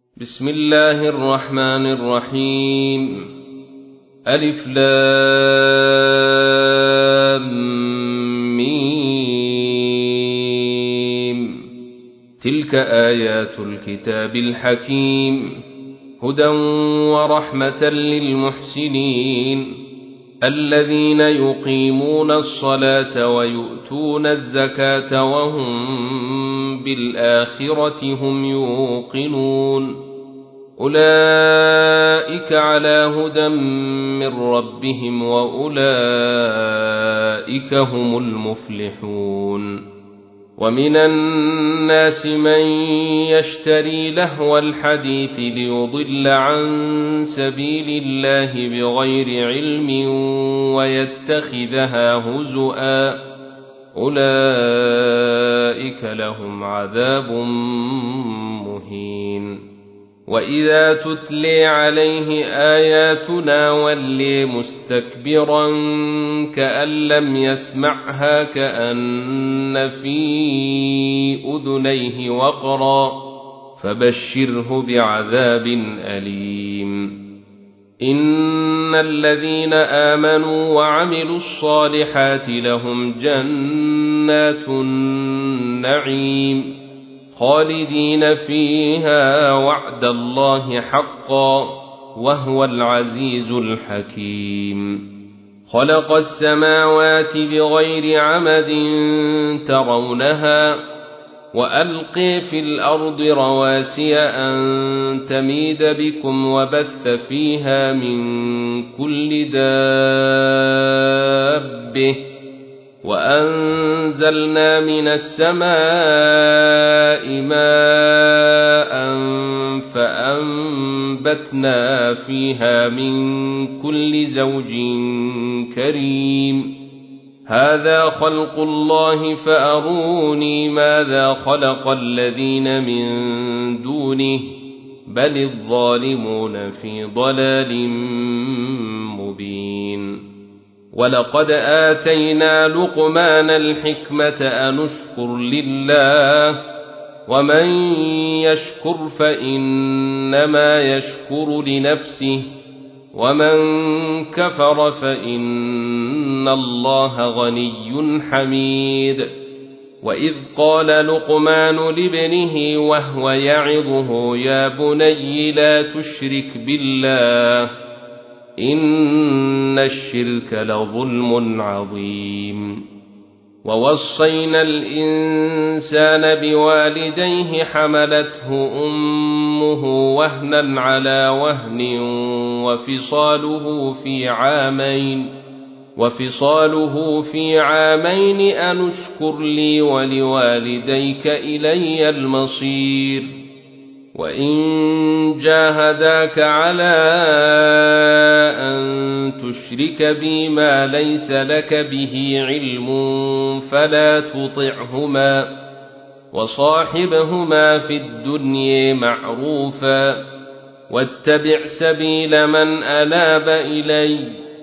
بسم الله الرحمن الرحيم. ألف لام ميم. تلك آيات الكتاب الحكيم، هدى ورحمة للمحسنين الذين يقيمون الصلاة ويؤتون الزكاة وهم بالآخرة هم يوقنون. أولئك على هدى من ربهم وأولئك هم المفلحون. ومن الناس من يشتري لهو الحديث ليضل عن سبيل الله بغير علم ويتخذها هزؤا، أولئك لهم عذاب مهين. وإذا تتلي عليه آياتنا ولي مستكبرا كأن لم يسمعها كأن في أذنيه وقرا، فبشره بعذاب أليم. إن الذين آمنوا وعملوا الصالحات لهم جنات النعيم خالدين فيها وعد الله حقا وهو العزيز الحكيم. خلق السماوات بغير عمد ترونها وألقي في الأرض رواسي أن تميد بكم وبث فيها من كل دابة وأنزلنا من السماء ماء فأنبتنا فيها من كل زوج كريم. هذا خلق الله فأروني ماذا خلق الذين من دونه بل الظالمون في ضلال مبين. ولقد آتينا لقمان الحكمة أن اشكر لله ومن يشكر فإنما يشكر لنفسه ومن كفر فإن الله غني حميد. وإذ قال لقمان لابنه وهو يعظه يا بني لا تشرك بالله إن الشرك لظلم عظيم. ووصينا الإنسان بوالديه حملته أمه وهنا على وهن وفصاله في عامين أن اشكر لي ولوالديك إلي المصير. وإن جاهداك على أن تشرك بي ما ليس لك به علم فلا تطعهما وصاحبهما في الدنيا معروفا واتبع سبيل من أناب إلي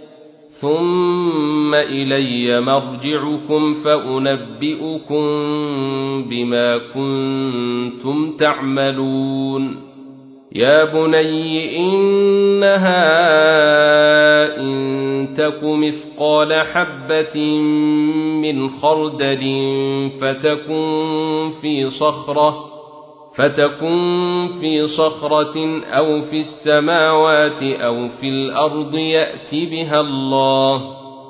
ثم إلي مرجعكم فأنبئكم بما كنتم تعملون. يا بني إنها إن تك مثقال حبة من خردل فتكن في صخرة أو في السماوات أو في الأرض يأت بها الله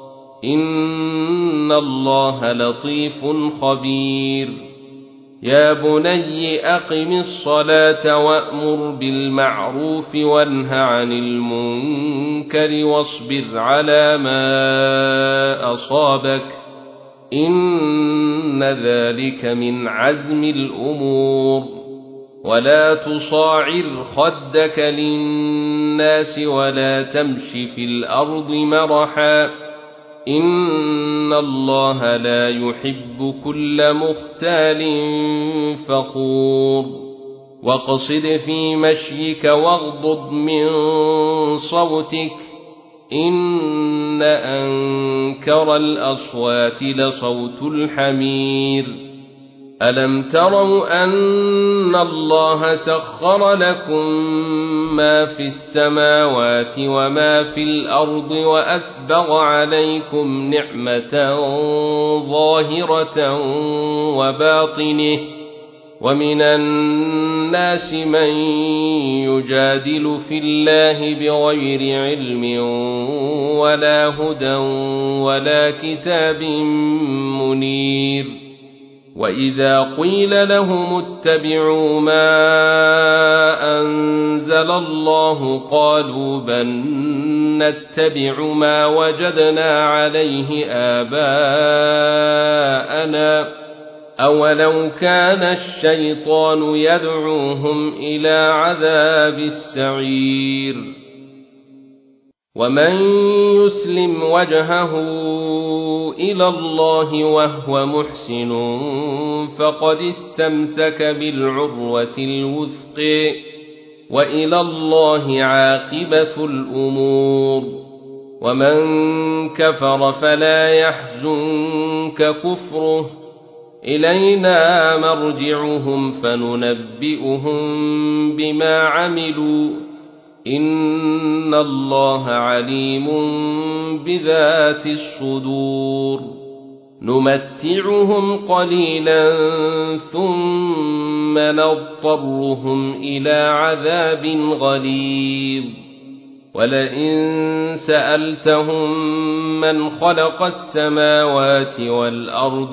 إن الله لطيف خبير. يا بني أقم الصلاة وأمر بالمعروف وانه عن المنكر واصبر على ما أصابك إن ذلك من عزم الأمور. ولا تصاعر خدك للناس ولا تمش في الأرض مرحا إن الله لا يحب كل مختال فخور. واقصد في مشيك واغضض من صوتك إن أنكر الأصوات لصوت الحمير ألم تروا أن الله سخر لكم ما في السماوات وما في الأرض وأسبغ عليكم نعمة ظاهرة وباطنة ومن الناس من يجادل في الله بغير علم ولا هدى ولا كتاب منير وإذا قيل لهم اتبعوا ما أنزل الله قالوا بل نتبع ما وجدنا عليه آباءنا أولو كان الشيطان يدعوهم إلى عذاب السعير ومن يسلم وجهه إلى الله وهو محسن فقد استمسك بالعروة الوثق وإلى الله عاقبة الأمور ومن كفر فلا يحزنك كفره إلينا مرجعهم فننبئهم بما عملوا إن الله عليم بذات الصدور نمتعهم قليلا ثم نضطرهم إلى عذاب غليظ ولئن سألتهم من خلق السماوات والأرض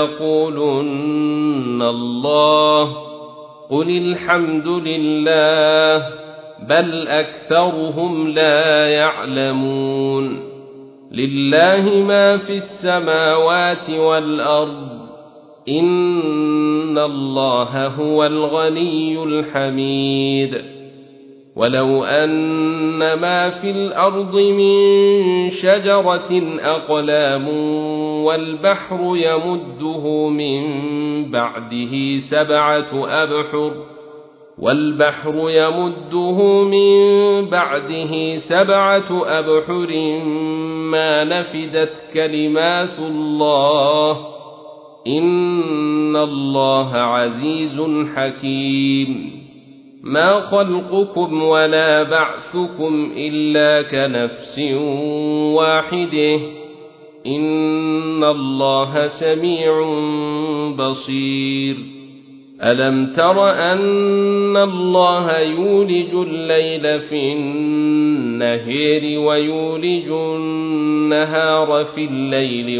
ليقولن الله قل الحمد لله بل أكثرهم لا يعلمون لله ما في السماوات والأرض إن الله هو الغني الحميد ولو أن ما في الأرض من شجرة أقلام والبحر يمده من بعده سبعة أبحر ما نفدت كلمات الله إن الله عزيز حكيم ما خلقكم ولا بعثكم إلا كنفس واحدة إن الله سميع بصير ألم تر أن الله يولج الليل في النهار ويولج النهار في الليل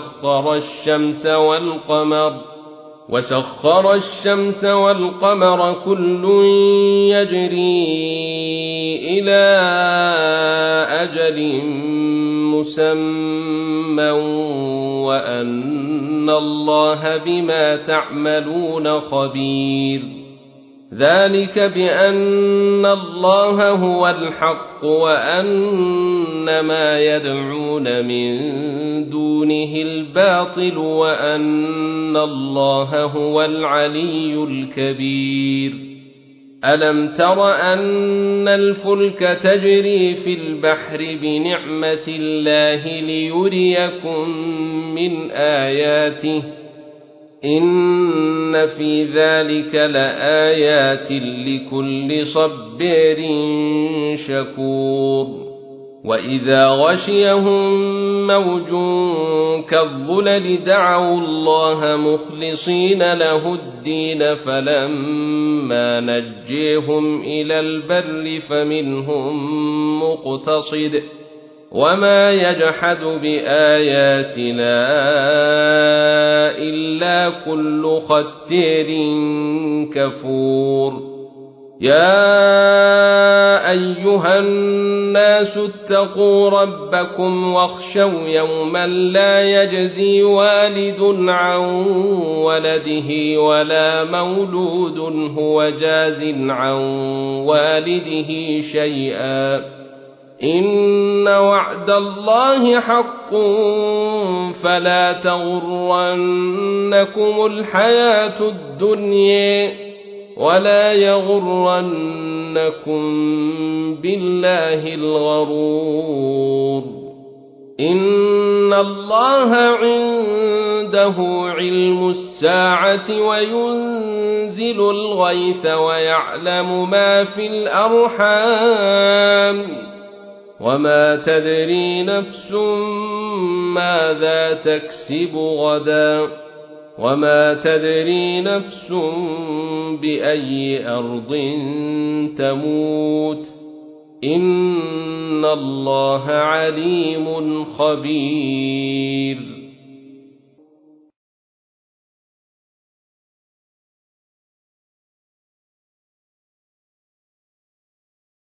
وسخر الشمس والقمر كل يجري إلى أجل مسمى وأن الله بما تعملون خبير ذلك بأن الله هو الحق وأن ما يدعون من دونه الباطل وأن الله هو العلي الكبير ألم تر أن الفلك تجري في البحر بنعمة الله ليريكم من آياته إن في ذلك لآيات لكل صبار شكور وإذا غشيهم موج كالظلل دعوا الله مخلصين له الدين فلما نجيهم إلى البر فمنهم مقتصد وما يجحد بآياتنا إلا كل ختار كفور يا أيها الناس اتقوا ربكم واخشوا يوما لا يجزي والد عن ولده ولا مولود هو جاز عن والده شيئا إن وعد الله حق فلا تغرنكم الحياة الدنيا ولا يغرنكم بالله الغرور إن الله عنده علم الساعة وينزل الغيث ويعلم ما في الأرحام وما تدري نفس ماذا تكسب غدا وما تدري نفس بأي أرض تموت إن الله عليم خبير